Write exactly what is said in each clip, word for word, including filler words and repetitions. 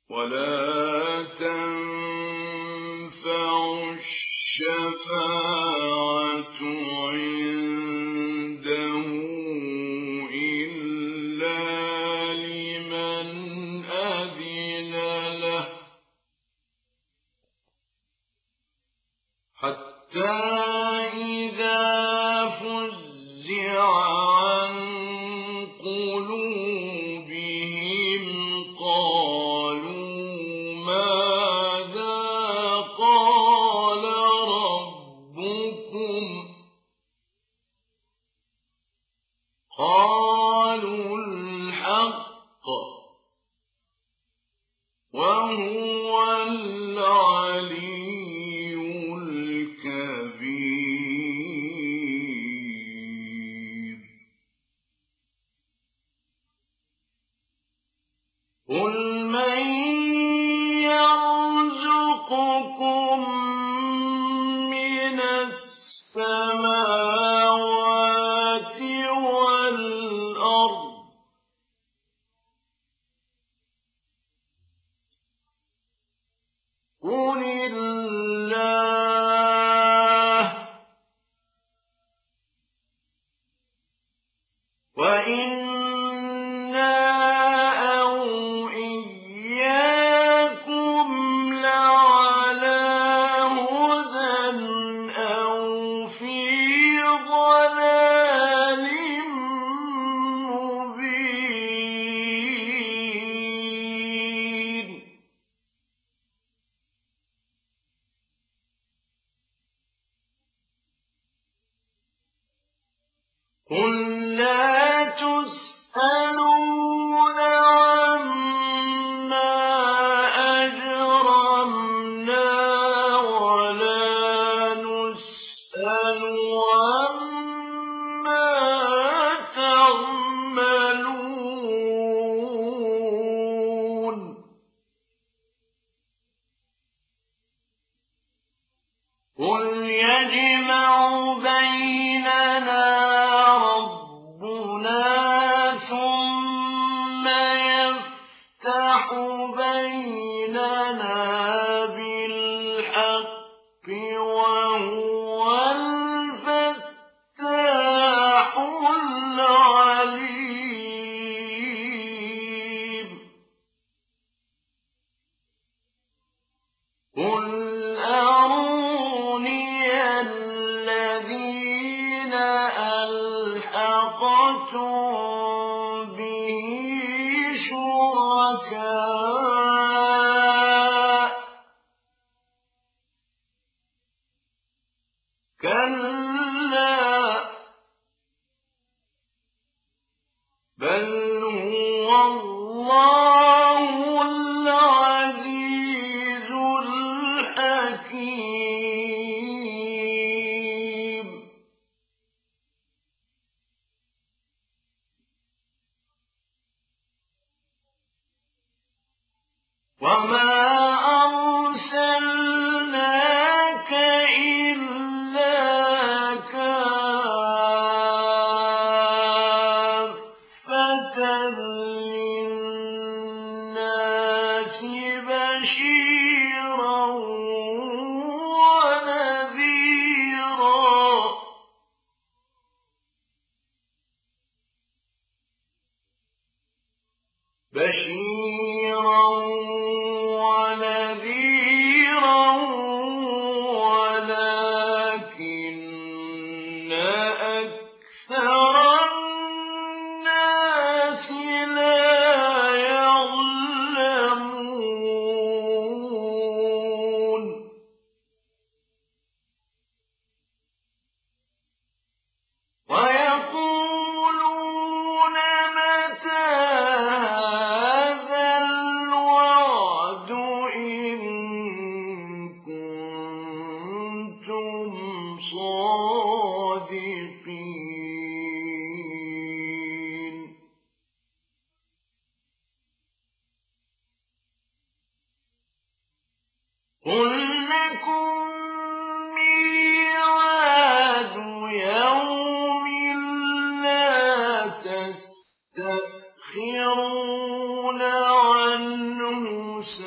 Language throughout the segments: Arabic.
ولا تنفع الشفاعة عنده إلا لمن أذن له، حتى إذا فزع عن قلوبهم قالوا ماذا قال ربكم؟ قالوا الحق وهو العلي الكبير. قل من يرزقكم من السماوات والأرض؟ قل الله، وإنا أو إياكم لعلى هدى أو في ضلال مبين. قل لا تسألون عما أجرمنا ولا نسأل عما تعملون. قل يجمع بيننا ربنا ثم يفتح بيننا بالحق وهو الفتاح العليم. قل أروني الذين ألحقتم به شركاء، كلا بل هو الله العزيز الحكيم. وما أرسلناك إلا كافة للناس بشيرا ونذيرا. بشيرا ونذيرا ولكن أكثر الناس لا يعلمون. ويقولون متى هذا الوعد إن كنتم صادقين. قل لكم ميعاد يوم لا تستأخرون عنه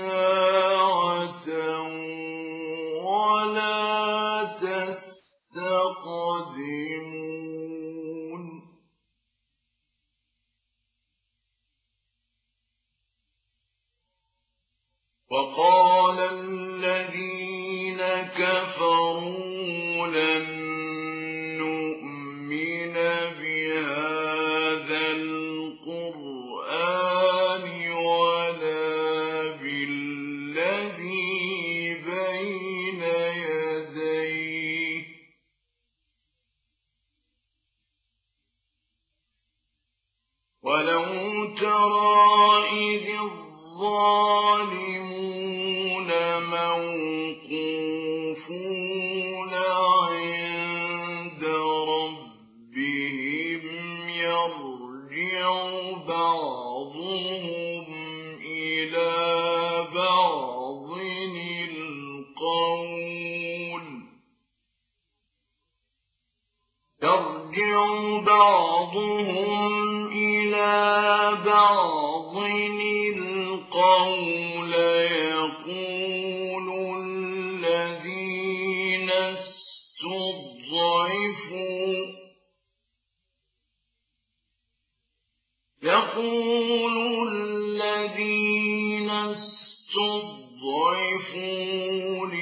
وقال الذين كفروا لن نؤمن بهذا القرآن ولا بالذي بين يديه ولو ترى إذ الظالمون موقوفون عند ربهم يرجع بعضهم إلى بعض القول يرجع بعضهم إلى بعض القول يقول الذين استضعفوا يقول الذين استضعفوا